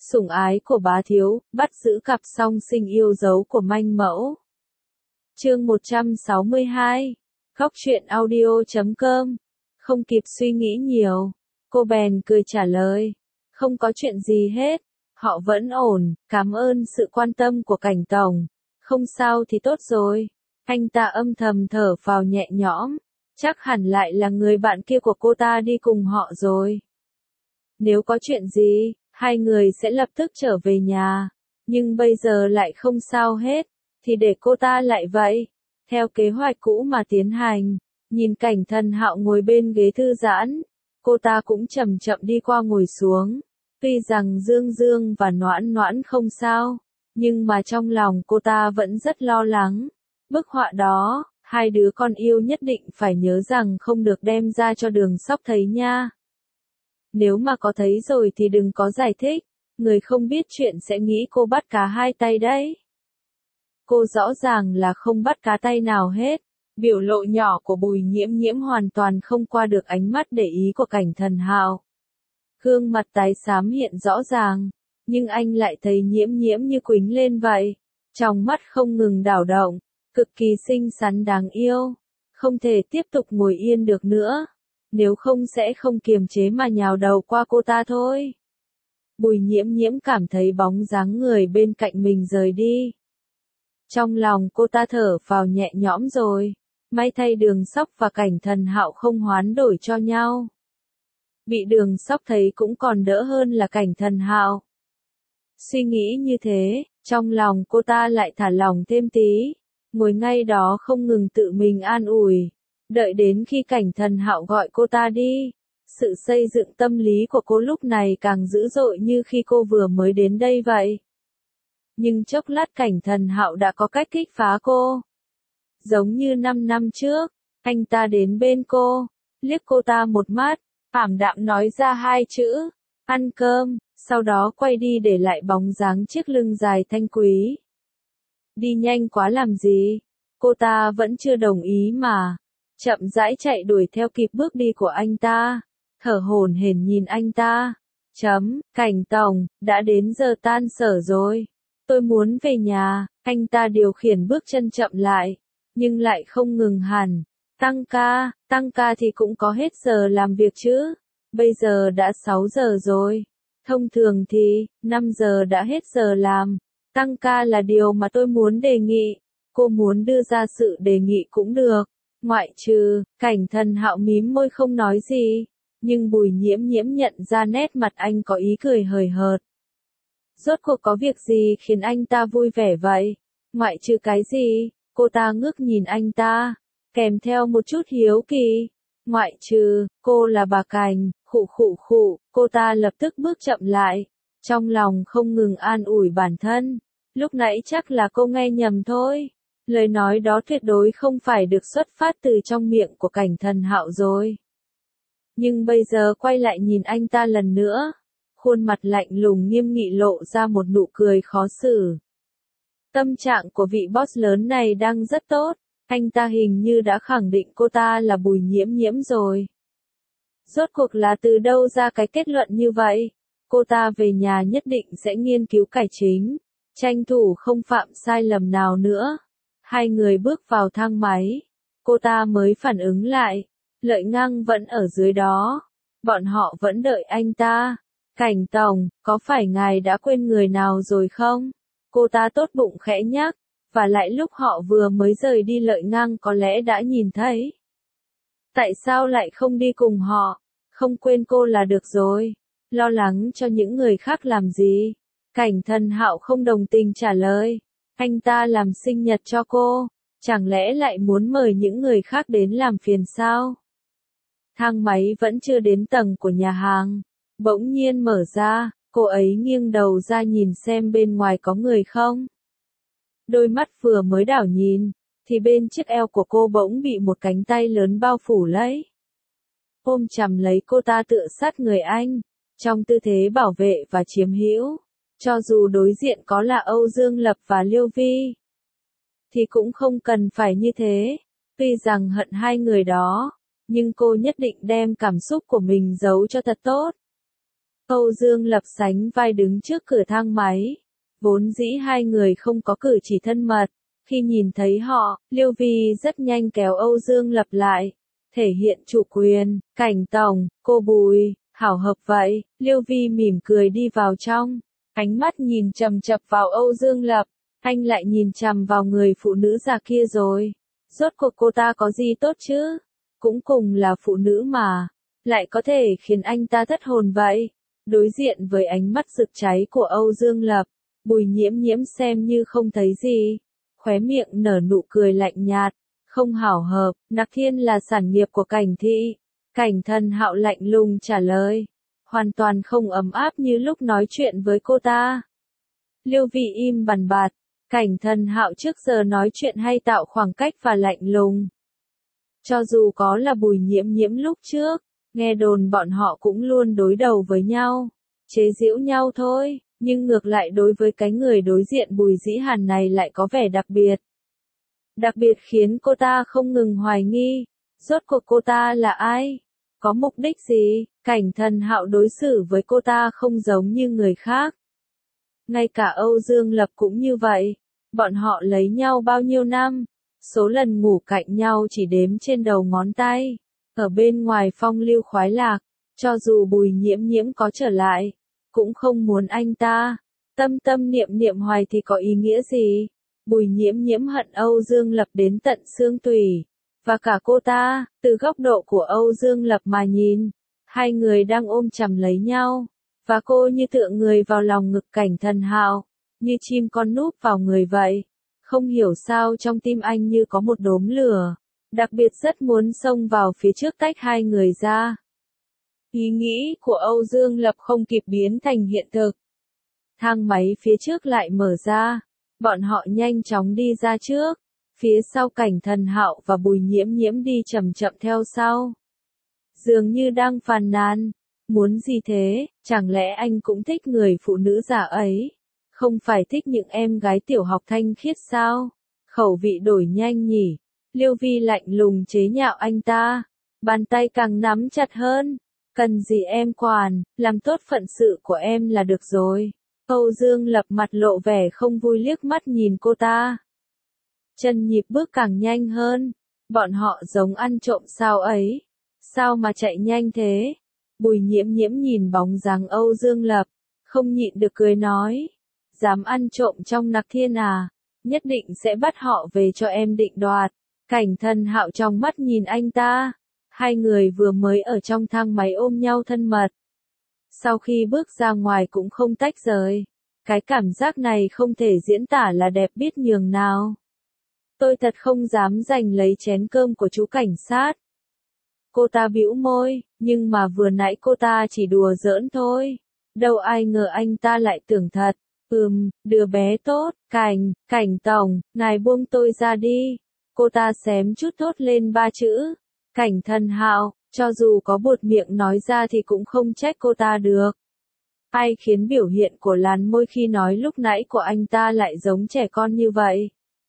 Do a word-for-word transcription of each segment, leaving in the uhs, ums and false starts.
Sủng ái của bá thiếu, bắt giữ cặp song sinh yêu dấu của manh mẫu. Chương một trăm sáu mươi hai. Góc truyện audio chấm com. Không kịp suy nghĩ nhiều, cô bèn cười trả lời. Không có chuyện gì hết, họ vẫn ổn, cảm ơn sự quan tâm của Cảnh tổng. Không sao thì tốt rồi. Anh ta âm thầm thở phào nhẹ nhõm, chắc hẳn lại là người bạn kia của cô ta đi cùng họ rồi. Nếu có chuyện gì, hai người sẽ lập tức trở về nhà, nhưng bây giờ lại không sao hết, thì để cô ta lại vậy. Theo kế hoạch cũ mà tiến hành, nhìn Cảnh Thần Hạo ngồi bên ghế thư giãn, cô ta cũng chậm chậm đi qua ngồi xuống. Tuy rằng Dương Dương và Noãn Noãn không sao, nhưng mà trong lòng cô ta vẫn rất lo lắng. Bức họa đó, hai đứa con yêu nhất định phải nhớ rằng không được đem ra cho Đường Sóc thấy nha. Nếu mà có thấy rồi thì đừng có giải thích, người không biết chuyện sẽ nghĩ cô bắt cá hai tay đấy. Cô rõ ràng là không bắt cá tay nào hết. Biểu lộ nhỏ của Bùi Nhiễm Nhiễm hoàn toàn không qua được ánh mắt để ý của Cảnh Thần Hạo. Gương mặt tái xám hiện rõ ràng, nhưng anh lại thấy Nhiễm Nhiễm như quýnh lên vậy. Trong mắt không ngừng đảo động, cực kỳ xinh xắn đáng yêu. Không thể tiếp tục ngồi yên được nữa, nếu không sẽ không kiềm chế mà nhào đầu qua cô ta thôi. Bùi Nhiễm Nhiễm cảm thấy bóng dáng người bên cạnh mình rời đi. Trong lòng cô ta thở phào nhẹ nhõm rồi, may thay Đường Sóc và Cảnh Thần Hạo không hoán đổi cho nhau. Bị Đường Sóc thấy cũng còn đỡ hơn là Cảnh Thần Hạo. Suy nghĩ như thế, trong lòng cô ta lại thả lỏng thêm tí, ngồi ngay đó không ngừng tự mình an ủi, đợi đến khi Cảnh Thần Hạo gọi cô ta đi. Sự xây dựng tâm lý của cô lúc này càng dữ dội như khi cô vừa mới đến đây vậy. Nhưng chốc lát Cảnh Thần Hạo đã có cách kích phá cô. Giống như năm năm trước, anh ta đến bên cô, liếc cô ta một mắt, ảm đạm nói ra hai chữ, ăn cơm, sau đó quay đi để lại bóng dáng chiếc lưng dài thanh quý. Đi nhanh quá làm gì? Cô ta vẫn chưa đồng ý mà. Chậm rãi chạy đuổi theo kịp bước đi của anh ta, thở hổn hển nhìn anh ta. Chấm, Cảnh tổng, đã đến giờ tan sở rồi. Tôi muốn về nhà. Anh ta điều khiển bước chân chậm lại, nhưng lại không ngừng hẳn. Tăng ca, tăng ca thì cũng có hết giờ làm việc chứ. Bây giờ đã sáu giờ rồi. Thông thường thì, năm giờ đã hết giờ làm. Tăng ca là điều mà tôi muốn đề nghị. Cô muốn đưa ra sự đề nghị cũng được. Ngoại trừ, Cảnh Thần Hạo mím môi không nói gì. Nhưng Bùi Nhiễm Nhiễm nhận ra nét mặt anh có ý cười hời hợt. Rốt cuộc có việc gì khiến anh ta vui vẻ vậy? Ngoại trừ cái gì? Cô ta ngước nhìn anh ta, kèm theo một chút hiếu kỳ. Ngoại trừ, cô là bà Cảnh, khụ khụ khụ, cô ta lập tức bước chậm lại. Trong lòng không ngừng an ủi bản thân. Lúc nãy chắc là cô nghe nhầm thôi. Lời nói đó tuyệt đối không phải được xuất phát từ trong miệng của Cảnh Thần Hạo rồi. Nhưng bây giờ quay lại nhìn anh ta lần nữa, khuôn mặt lạnh lùng nghiêm nghị lộ ra một nụ cười khó xử. Tâm trạng của vị boss lớn này đang rất tốt, anh ta hình như đã khẳng định cô ta là Bùi Nhiễm Nhiễm rồi. Rốt cuộc là từ đâu ra cái kết luận như vậy? Cô ta về nhà nhất định sẽ nghiên cứu cải chính, tranh thủ không phạm sai lầm nào nữa. Hai người bước vào thang máy, cô ta mới phản ứng lại, Lợi Ngang vẫn ở dưới đó, bọn họ vẫn đợi anh ta. Cảnh tổng, có phải ngài đã quên người nào rồi không? Cô ta tốt bụng khẽ nhắc, và lại lúc họ vừa mới rời đi Lợi Ngang có lẽ đã nhìn thấy. Tại sao lại không đi cùng họ? Không quên cô là được rồi. Lo lắng cho những người khác làm gì? Cảnh Thần Hạo không đồng tình trả lời. Anh ta làm sinh nhật cho cô, chẳng lẽ lại muốn mời những người khác đến làm phiền sao? Thang máy vẫn chưa đến tầng của nhà hàng. Bỗng nhiên mở ra, cô ấy nghiêng đầu ra nhìn xem bên ngoài có người không. Đôi mắt vừa mới đảo nhìn, thì bên chiếc eo của cô bỗng bị một cánh tay lớn bao phủ lấy. Ôm chầm lấy cô ta tựa sát người anh, trong tư thế bảo vệ và chiếm hữu. Cho dù đối diện có là Âu Dương Lập và Liêu Vi, thì cũng không cần phải như thế. Tuy rằng hận hai người đó, nhưng cô nhất định đem cảm xúc của mình giấu cho thật tốt. Âu Dương Lập sánh vai đứng trước cửa thang máy. Vốn dĩ hai người không có cử chỉ thân mật. Khi nhìn thấy họ, Liêu Vi rất nhanh kéo Âu Dương Lập lại. Thể hiện chủ quyền, Cảnh tổng, cô Bùi, hảo hợp vậy. Liêu Vi mỉm cười đi vào trong. Ánh mắt nhìn chằm chằm vào Âu Dương Lập. Anh lại nhìn chằm vào người phụ nữ già kia rồi. Rốt cuộc cô ta có gì tốt chứ? Cũng cùng là phụ nữ mà. Lại có thể khiến anh ta thất hồn vậy. Đối diện với ánh mắt rực cháy của Âu Dương Lập, Bùi Nhiễm Nhiễm xem như không thấy gì. Khóe miệng nở nụ cười lạnh nhạt. Không hảo hợp, Nặc Thiên là sản nghiệp của Cảnh thị. Cảnh Thần Hạo lạnh lùng trả lời. Hoàn toàn không ấm áp như lúc nói chuyện với cô ta. Liêu Vi im bằn bạt. Cảnh Thần Hạo trước giờ nói chuyện hay tạo khoảng cách và lạnh lùng. Cho dù có là Bùi Nhiễm Nhiễm lúc trước, nghe đồn bọn họ cũng luôn đối đầu với nhau, chế giễu nhau thôi, nhưng ngược lại đối với cái người đối diện Bùi Dĩ Hàn này lại có vẻ đặc biệt. Đặc biệt khiến cô ta không ngừng hoài nghi, rốt cuộc cô ta là ai? Có mục đích gì? Cảnh Thần Hạo đối xử với cô ta không giống như người khác. Ngay cả Âu Dương Lập cũng như vậy. Bọn họ lấy nhau bao nhiêu năm? Số lần ngủ cạnh nhau chỉ đếm trên đầu ngón tay. Ở bên ngoài phong lưu khoái lạc, cho dù Bùi Nhiễm Nhiễm có trở lại, cũng không muốn anh ta. Tâm tâm niệm niệm hoài thì có ý nghĩa gì? Bùi Nhiễm Nhiễm hận Âu Dương Lập đến tận xương tủy. Và cả cô ta, từ góc độ của Âu Dương Lập mà nhìn, hai người đang ôm chầm lấy nhau. Và cô như tựa người vào lòng ngực Cảnh Thần Hạo, như chim con núp vào người vậy. Không hiểu sao trong tim anh như có một đốm lửa, đặc biệt rất muốn xông vào phía trước tách hai người ra. Ý nghĩ của Âu Dương Lập không kịp biến thành hiện thực. Thang máy phía trước lại mở ra, bọn họ nhanh chóng đi ra trước, phía sau Cảnh Thần Hạo và Bùi Nhiễm Nhiễm đi chậm chậm theo sau. Dường như đang phàn nàn, muốn gì thế, chẳng lẽ anh cũng thích người phụ nữ già ấy? Không phải thích những em gái tiểu học thanh khiết sao? Khẩu vị đổi nhanh nhỉ? Liêu Vi lạnh lùng chế nhạo anh ta, bàn tay càng nắm chặt hơn. Cần gì em quản, làm tốt phận sự của em là được rồi. Âu Dương Lập mặt lộ vẻ không vui liếc mắt nhìn cô ta. Chân nhịp bước càng nhanh hơn. Bọn họ giống ăn trộm sao ấy? Sao mà chạy nhanh thế? Bùi Nhiễm Nhiễm nhìn bóng dáng Âu Dương Lập, không nhịn được cười nói. Dám ăn trộm trong Nặc Thiên à? Nhất định sẽ bắt họ về cho em định đoạt. Cảnh Thần Hạo trong mắt nhìn anh ta. Hai người vừa mới ở trong thang máy ôm nhau thân mật. Sau khi bước ra ngoài cũng không tách rời. Cái cảm giác này không thể diễn tả là đẹp biết nhường nào. Tôi thật không dám giành lấy chén cơm của chú cảnh sát. Cô ta bĩu môi, nhưng mà vừa nãy cô ta chỉ đùa giỡn thôi. Đâu ai ngờ anh ta lại tưởng thật. Ừm, đứa bé tốt, Cảnh, Cảnh tổng, ngài buông tôi ra đi. Cô ta xém chút thốt lên ba chữ. Cảnh Thần Hạo, cho dù có buột miệng nói ra thì cũng không trách cô ta được. Ai khiến biểu hiện của làn môi khi nói lúc nãy của anh ta lại giống trẻ con như vậy?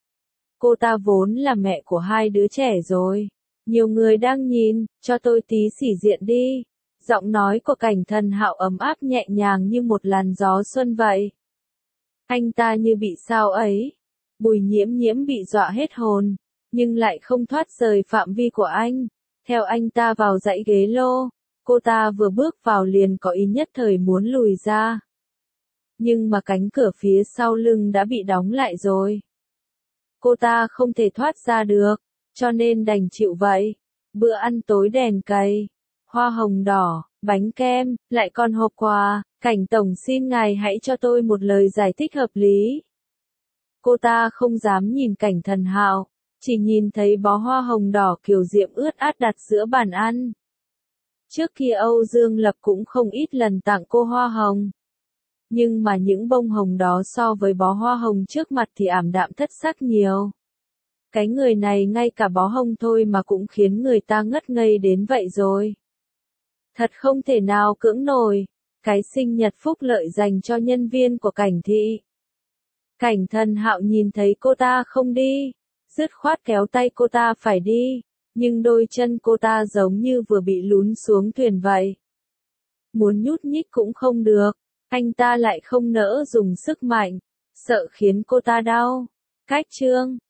Cô ta vốn là mẹ của hai đứa trẻ rồi. Nhiều người đang nhìn, cho tôi tí xỉ diện đi. Giọng nói của Cảnh Thần Hạo ấm áp nhẹ nhàng như một làn gió xuân vậy. Anh ta như bị sao ấy. Bùi Nhiễm Nhiễm bị dọa hết hồn, nhưng lại không thoát rời phạm vi của anh. Theo anh ta vào dãy ghế lô, cô ta vừa bước vào liền có ý nhất thời muốn lùi ra. Nhưng mà cánh cửa phía sau lưng đã bị đóng lại rồi. Cô ta không thể thoát ra được, cho nên đành chịu vậy. Bữa ăn tối đèn cầy, hoa hồng đỏ, bánh kem, lại còn hộp quà. Cảnh tổng xin ngài hãy cho tôi một lời giải thích hợp lý. Cô ta không dám nhìn Cảnh Thần Hạo, chỉ nhìn thấy bó hoa hồng đỏ kiều diễm ướt át đặt giữa bàn ăn. Trước kia Âu Dương Lập cũng không ít lần tặng cô hoa hồng. Nhưng mà những bông hồng đó so với bó hoa hồng trước mặt thì ảm đạm thất sắc nhiều. Cái người này ngay cả bó hồng thôi mà cũng khiến người ta ngất ngây đến vậy rồi. Thật không thể nào cưỡng nổi. Cái sinh nhật phúc lợi dành cho nhân viên của Cảnh thị. Cảnh Thần Hạo nhìn thấy cô ta không đi, dứt khoát kéo tay cô ta phải đi, nhưng đôi chân cô ta giống như vừa bị lún xuống thuyền vậy. muốn nhúc nhích cũng không được. Anh ta lại không nỡ dùng sức mạnh, sợ khiến cô ta đau. Cách chương